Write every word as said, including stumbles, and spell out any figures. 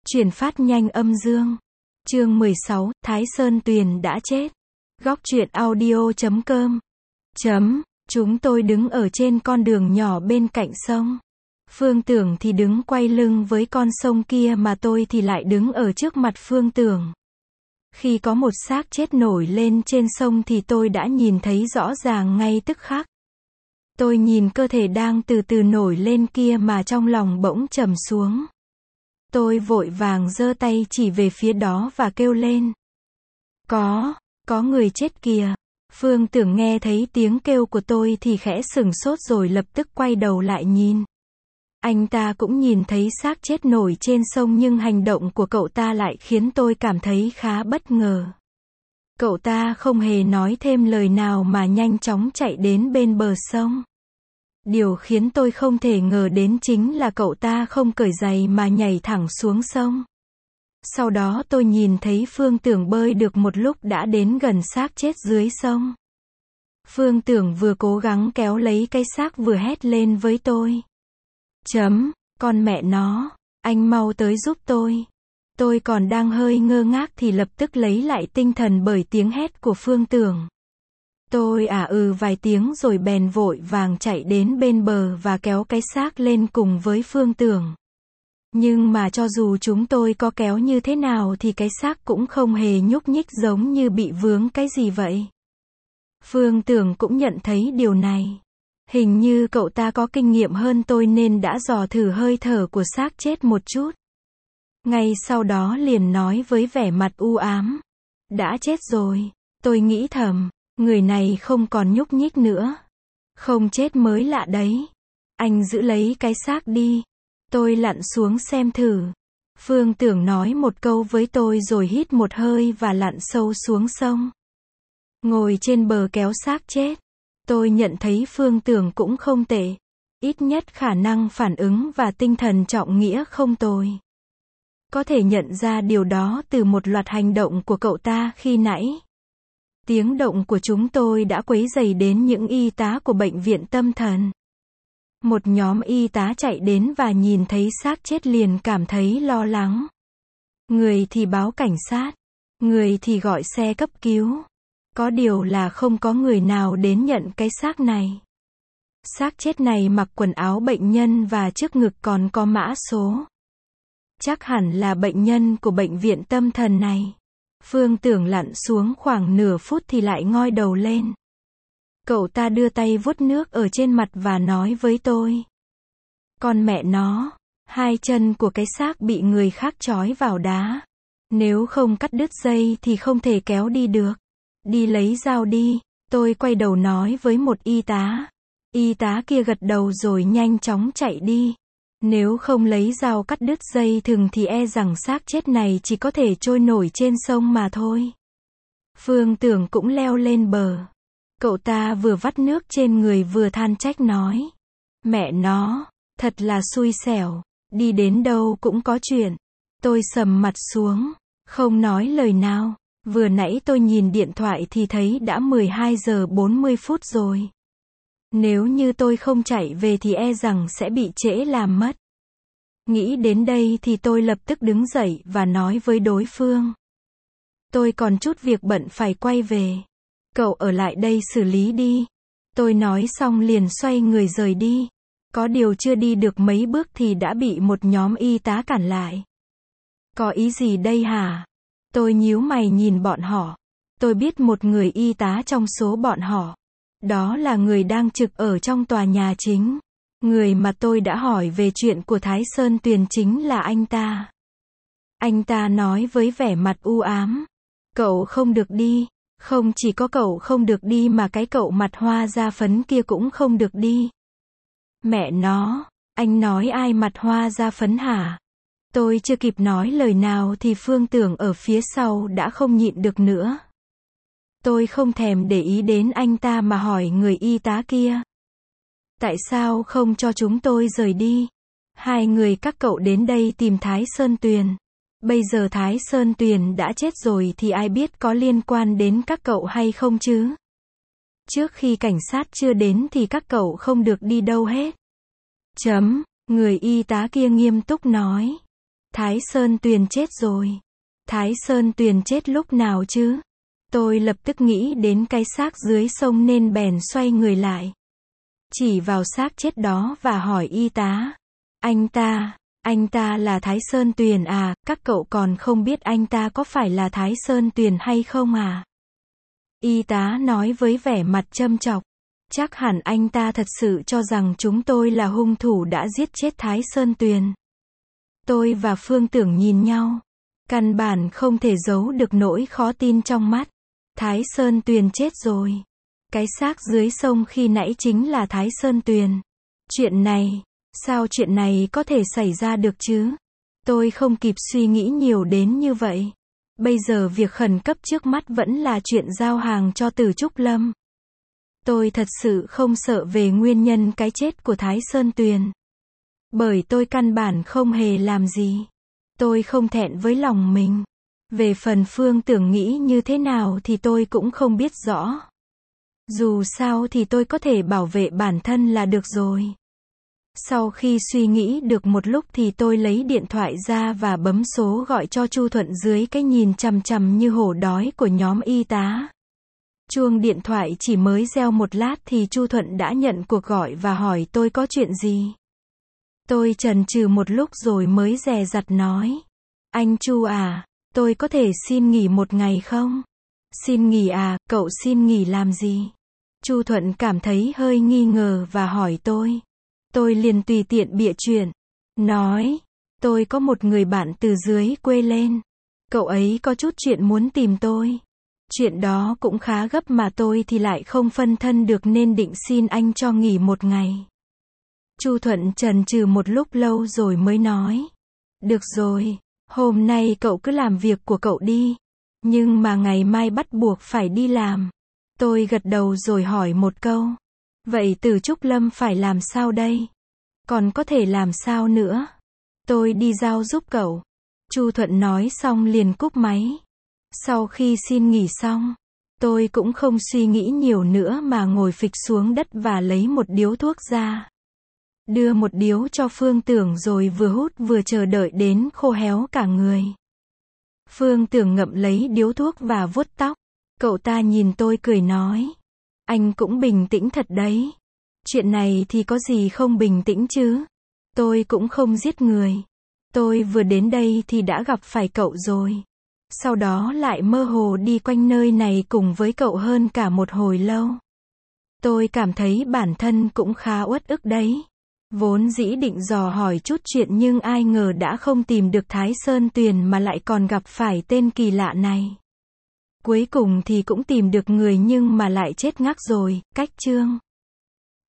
Chuyển phát nhanh âm dương. Chương mười sáu, Thái Sơn Tuyền đã chết. Góc truyện audio chấm com. Chấm, chúng tôi đứng ở trên con đường nhỏ bên cạnh sông. Phương Tưởng thì đứng quay lưng với con sông kia mà tôi thì lại đứng ở trước mặt Phương Tưởng. Khi có một xác chết nổi lên trên sông thì tôi đã nhìn thấy rõ ràng ngay tức khắc. Tôi nhìn cơ thể đang từ từ nổi lên kia mà trong lòng bỗng trầm xuống. Tôi vội vàng giơ tay chỉ về phía đó và kêu lên. Có, có người chết kìa. Phương Tưởng nghe thấy tiếng kêu của tôi thì khẽ sửng sốt rồi lập tức quay đầu lại nhìn. Anh ta cũng nhìn thấy xác chết nổi trên sông nhưng hành động của cậu ta lại khiến tôi cảm thấy khá bất ngờ. Cậu ta không hề nói thêm lời nào mà nhanh chóng chạy đến bên bờ sông. Điều khiến tôi không thể ngờ đến chính là cậu ta không cởi giày mà nhảy thẳng xuống sông. Sau đó tôi nhìn thấy Phương Tưởng bơi được một lúc đã đến gần xác chết dưới sông. Phương Tưởng vừa cố gắng kéo lấy cái xác vừa hét lên với tôi. Chấm, con mẹ nó, anh mau tới giúp tôi. Tôi còn đang hơi ngơ ngác thì lập tức lấy lại tinh thần bởi tiếng hét của Phương Tưởng. Tôi à ừ vài tiếng rồi bèn vội vàng chạy đến bên bờ và kéo cái xác lên cùng với Phương Tưởng. Nhưng mà cho dù chúng tôi có kéo như thế nào thì cái xác cũng không hề nhúc nhích giống như bị vướng cái gì vậy. Phương Tưởng cũng nhận thấy điều này. Hình như cậu ta có kinh nghiệm hơn tôi nên đã dò thử hơi thở của xác chết một chút. Ngay sau đó liền nói với vẻ mặt u ám. Đã chết rồi. Tôi nghĩ thầm, người này không còn nhúc nhích nữa. Không chết mới lạ đấy. Anh giữ lấy cái xác đi. Tôi lặn xuống xem thử. Phương Tưởng nói một câu với tôi rồi hít một hơi và lặn sâu xuống sông. Ngồi trên bờ kéo xác chết. Tôi nhận thấy Phương Tưởng cũng không tệ. Ít nhất khả năng phản ứng và tinh thần trọng nghĩa không tồi. Có thể nhận ra điều đó từ một loạt hành động của cậu ta khi nãy. Tiếng động của chúng tôi đã quấy rầy đến những y tá của bệnh viện tâm thần. Một nhóm y tá chạy đến và nhìn thấy xác chết liền cảm thấy lo lắng. Người thì báo cảnh sát, người thì gọi xe cấp cứu. Có điều là không có người nào đến nhận cái xác này. Xác chết này mặc quần áo bệnh nhân và trước ngực còn có mã số. Chắc hẳn là bệnh nhân của bệnh viện tâm thần này. Phương Tưởng lặn xuống khoảng nửa phút thì lại ngoi đầu lên. Cậu ta đưa tay vuốt nước ở trên mặt và nói với tôi. Con mẹ nó, hai chân của cái xác bị người khác trói vào đá. Nếu không cắt đứt dây thì không thể kéo đi được. Đi lấy dao đi, tôi quay đầu nói với một y tá. Y tá kia gật đầu rồi nhanh chóng chạy đi. Nếu không lấy dao cắt đứt dây thừng thì e rằng xác chết này chỉ có thể trôi nổi trên sông mà thôi. Phương Tưởng cũng leo lên bờ. Cậu ta vừa vắt nước trên người vừa than trách nói. Mẹ nó, thật là xui xẻo, đi đến đâu cũng có chuyện. Tôi sầm mặt xuống, không nói lời nào. Vừa nãy tôi nhìn điện thoại thì thấy đã mười hai giờ bốn mươi phút rồi. Nếu như tôi không chạy về thì e rằng sẽ bị trễ làm mất. Nghĩ đến đây thì tôi lập tức đứng dậy và nói với đối phương. Tôi còn chút việc bận phải quay về. Cậu ở lại đây xử lý đi. Tôi nói xong liền xoay người rời đi. Có điều chưa đi được mấy bước thì đã bị một nhóm y tá cản lại. Có ý gì đây hả? Tôi nhíu mày nhìn bọn họ. Tôi biết một người y tá trong số bọn họ. Đó là người đang trực ở trong tòa nhà chính. Người mà tôi đã hỏi về chuyện của Thái Sơn Tuyền chính là anh ta. Anh ta nói với vẻ mặt u ám. Cậu không được đi. Không chỉ có cậu không được đi mà cái cậu mặt hoa da phấn kia cũng không được đi. Mẹ nó, anh nói ai mặt hoa da phấn hả? Tôi chưa kịp nói lời nào thì Phương Tưởng ở phía sau đã không nhịn được nữa. Tôi không thèm để ý đến anh ta mà hỏi người y tá kia. Tại sao không cho chúng tôi rời đi? Hai người các cậu đến đây tìm Thái Sơn Tuyền. Bây giờ Thái Sơn Tuyền đã chết rồi thì ai biết có liên quan đến các cậu hay không chứ? Trước khi cảnh sát chưa đến thì các cậu không được đi đâu hết. Chấm, người y tá kia nghiêm túc nói. Thái Sơn Tuyền chết rồi. Thái Sơn Tuyền chết lúc nào chứ? Tôi lập tức nghĩ đến cái xác dưới sông nên bèn xoay người lại. Chỉ vào xác chết đó và hỏi y tá. Anh ta, anh ta là Thái Sơn Tuyền à, các cậu còn không biết anh ta có phải là Thái Sơn Tuyền hay không à? Y tá nói với vẻ mặt châm chọc. Chắc hẳn anh ta thật sự cho rằng chúng tôi là hung thủ đã giết chết Thái Sơn Tuyền. Tôi và Phương Tưởng nhìn nhau. Căn bản không thể giấu được nỗi khó tin trong mắt. Thái Sơn Tuyền chết rồi. Cái xác dưới sông khi nãy chính là Thái Sơn Tuyền. Chuyện này, sao chuyện này có thể xảy ra được chứ? Tôi không kịp suy nghĩ nhiều đến như vậy. Bây giờ việc khẩn cấp trước mắt vẫn là chuyện giao hàng cho Từ Trúc Lâm. Tôi thật sự không sợ về nguyên nhân cái chết của Thái Sơn Tuyền. Bởi tôi căn bản không hề làm gì. Tôi không thẹn với lòng mình. Về phần Phương Tưởng nghĩ như thế nào thì tôi cũng không biết rõ. Dù sao thì tôi có thể bảo vệ bản thân là được rồi. Sau khi suy nghĩ được một lúc thì tôi lấy điện thoại ra và bấm số gọi cho Chu Thuận dưới cái nhìn chằm chằm như hổ đói của nhóm y tá. Chuông điện thoại chỉ mới reo một lát thì Chu Thuận đã nhận cuộc gọi và hỏi tôi có chuyện gì. Tôi chần chừ một lúc rồi mới dè dặt nói. Anh Chu à, tôi có thể xin nghỉ một ngày không? Xin nghỉ à, cậu xin nghỉ làm gì? Chu Thuận cảm thấy hơi nghi ngờ và hỏi tôi. Tôi liền tùy tiện bịa chuyện. Nói, tôi có một người bạn từ dưới quê lên. Cậu ấy có chút chuyện muốn tìm tôi. Chuyện đó cũng khá gấp mà tôi thì lại không phân thân được nên định xin anh cho nghỉ một ngày. Chu Thuận chần chừ một lúc lâu rồi mới nói. Được rồi, hôm nay cậu cứ làm việc của cậu đi. Nhưng mà ngày mai bắt buộc phải đi làm. Tôi gật đầu rồi hỏi một câu. Vậy Từ Trúc Lâm phải làm sao đây? Còn có thể làm sao nữa? Tôi đi giao giúp cậu. Chu Thuận nói xong liền cúp máy. Sau khi xin nghỉ xong, tôi cũng không suy nghĩ nhiều nữa mà ngồi phịch xuống đất và lấy một điếu thuốc ra. Đưa một điếu cho Phương Tưởng rồi vừa hút vừa chờ đợi đến khô héo cả người. Phương Tưởng ngậm lấy điếu thuốc và vuốt tóc. Cậu ta nhìn tôi cười nói. Anh cũng bình tĩnh thật đấy. Chuyện này thì có gì không bình tĩnh chứ? Tôi cũng không giết người. Tôi vừa đến đây thì đã gặp phải cậu rồi. Sau đó lại mơ hồ đi quanh nơi này cùng với cậu hơn cả một hồi lâu. Tôi cảm thấy bản thân cũng khá uất ức đấy. Vốn dĩ định dò hỏi chút chuyện nhưng ai ngờ đã không tìm được Thái Sơn Tuyền mà lại còn gặp phải tên kỳ lạ này. Cuối cùng thì cũng tìm được người nhưng mà lại chết ngắc rồi, cách chương.